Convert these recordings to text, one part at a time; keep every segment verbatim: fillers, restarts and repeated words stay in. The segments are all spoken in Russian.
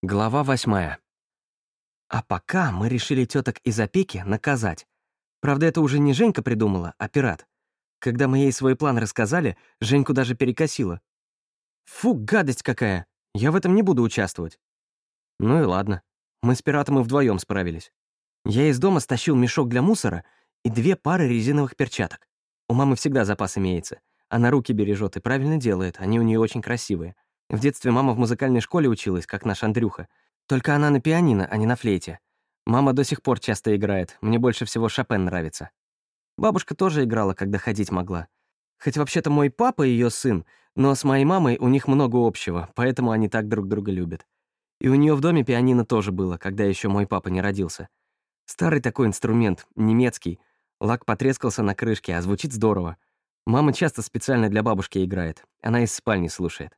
Глава восьмая. А пока мы решили теток из опеки наказать. Правда, это уже не Женька придумала, а пират. Когда мы ей свой план рассказали, Женьку даже перекосило. Фу, гадость какая! Я в этом не буду участвовать. Ну и ладно. Мы с пиратом и вдвоем справились. Я из дома стащил мешок для мусора и две пары резиновых перчаток. У мамы всегда запас имеется. Она руки бережет и правильно делает, они у нее очень красивые. В детстве мама в музыкальной школе училась, как наш Андрюха. Только она на пианино, а не на флейте. Мама до сих пор часто играет, мне больше всего Шопен нравится. Бабушка тоже играла, когда ходить могла. Хоть вообще-то мой папа ее сын, но с моей мамой у них много общего, поэтому они так друг друга любят. И у нее в доме пианино тоже было, когда еще мой папа не родился. Старый такой инструмент, немецкий. Лак потрескался на крышке, а звучит здорово. Мама часто специально для бабушки играет, она из спальни слушает.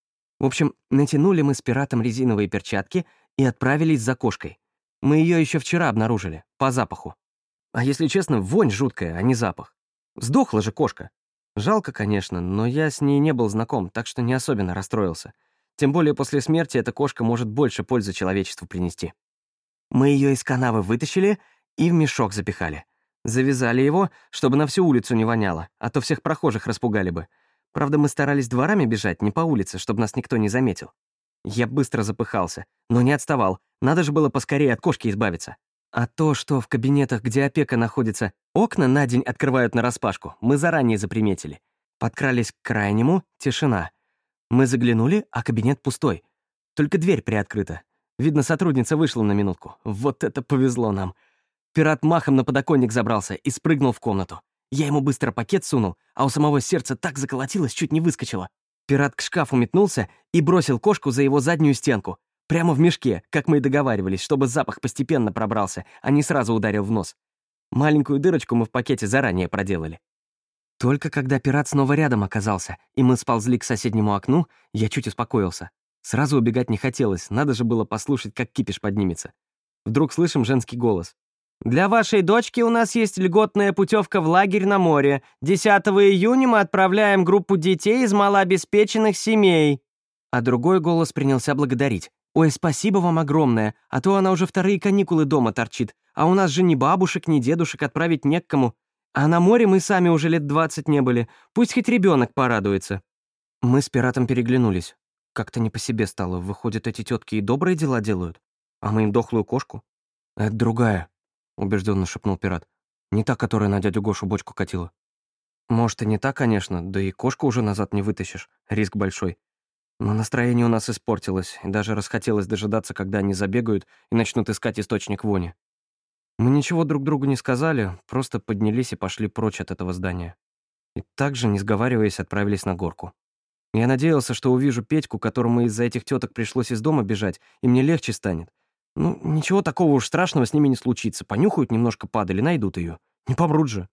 В общем, натянули мы с пиратом резиновые перчатки и отправились за кошкой. Мы ее еще вчера обнаружили, по запаху. А если честно, вонь жуткая, а не запах. Сдохла же кошка. Жалко, конечно, но я с ней не был знаком, так что не особенно расстроился. Тем более после смерти эта кошка может больше пользы человечеству принести. Мы ее из канавы вытащили и в мешок запихали. Завязали его, чтобы на всю улицу не воняло, а то всех прохожих распугали бы. Правда, мы старались дворами бежать, не по улице, чтобы нас никто не заметил. Я быстро запыхался, но не отставал. Надо же было поскорее от кошки избавиться. А то, что в кабинетах, где опека находится, окна на день открывают нараспашку, мы заранее заприметили. Подкрались к крайнему — тишина. Мы заглянули, а кабинет пустой. Только дверь приоткрыта. Видно, сотрудница вышла на минутку. Вот это повезло нам. Пират махом на подоконник забрался и спрыгнул в комнату. Я ему быстро пакет сунул, а у самого сердце так заколотилось, чуть не выскочило. Пират к шкафу метнулся и бросил кошку за его заднюю стенку. Прямо в мешке, как мы и договаривались, чтобы запах постепенно пробрался, а не сразу ударил в нос. Маленькую дырочку мы в пакете заранее проделали. Только когда пират снова рядом оказался, и мы сползли к соседнему окну, я чуть успокоился. Сразу убегать не хотелось, надо же было послушать, как кипиш поднимется. Вдруг слышим женский голос. «Для вашей дочки у нас есть льготная путевка в лагерь на море. десятого июня мы отправляем группу детей из малообеспеченных семей». А другой голос принялся благодарить. «Ой, спасибо вам огромное, а то она уже вторые каникулы дома торчит, а у нас же ни бабушек, ни дедушек отправить не к кому. А на море мы сами уже лет двадцать не были. Пусть хоть ребенок порадуется». Мы с пиратом переглянулись. Как-то не по себе стало. Выходит, эти тетки и добрые дела делают, а мы им дохлую кошку. «Это другая», — убежденно шепнул пират. «Не та, которая на дядю Гошу бочку катила». «Может, и не та, конечно, да и кошку уже назад не вытащишь. Риск большой. Но настроение у нас испортилось, и даже расхотелось дожидаться, когда они забегают и начнут искать источник вони. Мы ничего друг другу не сказали, просто поднялись и пошли прочь от этого здания. И также, не сговариваясь, отправились на горку. Я надеялся, что увижу Петьку, которому из-за этих теток пришлось из дома бежать, и мне легче станет. Ну, ничего такого уж страшного с ними не случится. Понюхают немножко падали, найдут ее. Не помрут же.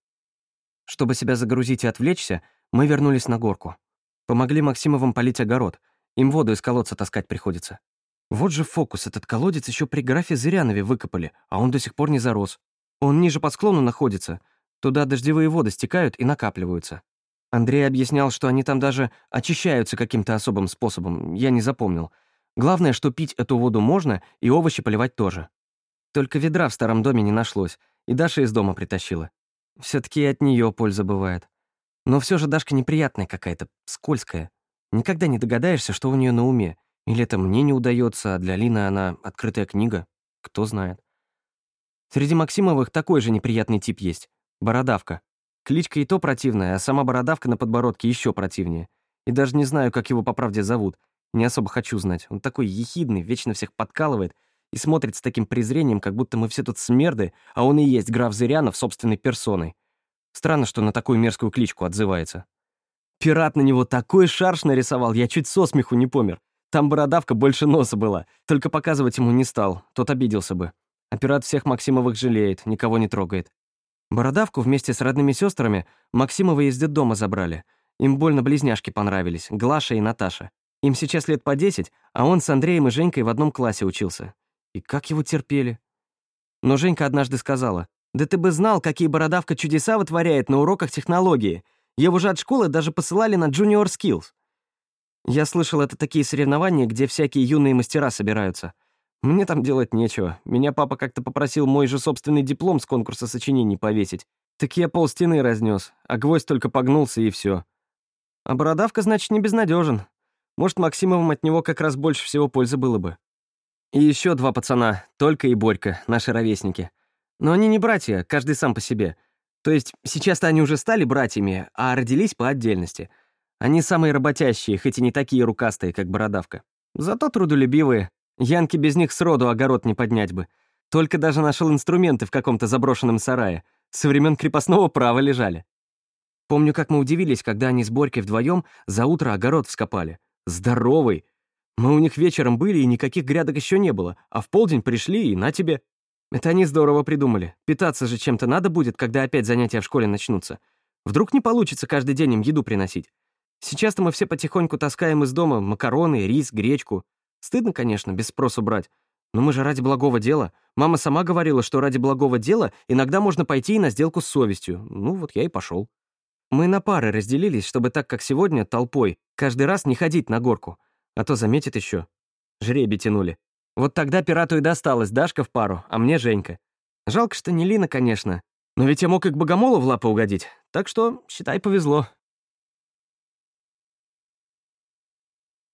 Чтобы себя загрузить и отвлечься, мы вернулись на горку. Помогли Максимовым полить огород. Им воду из колодца таскать приходится. Вот же фокус, этот колодец еще при графе Зырянове выкопали, а он до сих пор не зарос. Он ниже по склону находится. Туда дождевые воды стекают и накапливаются. Андрей объяснял, что они там даже очищаются каким-то особым способом, я не запомнил. Главное, что пить эту воду можно, и овощи поливать тоже. Только ведра в старом доме не нашлось, и Даша из дома притащила. Все-таки от нее польза бывает. Но все же Дашка неприятная какая-то, скользкая. Никогда не догадаешься, что у нее на уме. Или это мне не удается, а для Лины она открытая книга. Кто знает. Среди Максимовых такой же неприятный тип есть. Бородавка. Кличка и то противная, а сама бородавка на подбородке еще противнее. И даже не знаю, как его по правде зовут. Не особо хочу знать. Он такой ехидный, вечно всех подкалывает и смотрит с таким презрением, как будто мы все тут смерды, а он и есть граф Зырянов собственной персоной. Странно, что на такую мерзкую кличку отзывается. Пират на него такой шарш нарисовал, я чуть со смеху не помер. Там бородавка больше носа была, только показывать ему не стал, тот обиделся бы. А пират всех Максимовых жалеет, никого не трогает. Бородавку вместе с родными сестрами Максимовы из детдома забрали. Им больно близняшки понравились, Глаша и Наташа. Им сейчас лет по десять, а он с Андреем и Женькой в одном классе учился. И как его терпели. Но Женька однажды сказала: «Да ты бы знал, какие бородавка чудеса вытворяет на уроках технологии. Его же от школы даже посылали на Junior Skills». Я слышал, это такие соревнования, где всякие юные мастера собираются. Мне там делать нечего. Меня папа как-то попросил мой же собственный диплом с конкурса сочинений повесить. Так я полстены разнес, а гвоздь только погнулся, и все. А бородавка, значит, не безнадежен. Может, Максимовым от него как раз больше всего пользы было бы. И еще два пацана, Толька и Борька, наши ровесники. Но они не братья, каждый сам по себе. То есть сейчас-то они уже стали братьями, а родились по отдельности. Они самые работящие, хоть и не такие рукастые, как бородавка. Зато трудолюбивые. Янки без них сроду огород не поднять бы. Только даже нашел инструменты в каком-то заброшенном сарае. Со времен крепостного права лежали. Помню, как мы удивились, когда они с Борькой вдвоем за утро огород вскопали. Здоровый. Мы у них вечером были, и никаких грядок еще не было, а в полдень пришли, и на тебе. Это они здорово придумали. Питаться же чем-то надо будет, когда опять занятия в школе начнутся. Вдруг не получится каждый день им еду приносить. Сейчас-то мы все потихоньку таскаем из дома макароны, рис, гречку. Стыдно, конечно, без спросу брать. Но мы же ради благого дела. Мама сама говорила, что ради благого дела иногда можно пойти и на сделку с совестью. Ну, вот я и пошел. Мы на пары разделились, чтобы так, как сегодня, толпой, каждый раз не ходить на горку. А то заметит еще. Жребий тянули. Вот тогда пирату и досталась Дашка в пару, а мне Женька. Жалко, что не Лина, конечно. Но ведь я мог и к Богомолу в лапы угодить. Так что, считай, повезло.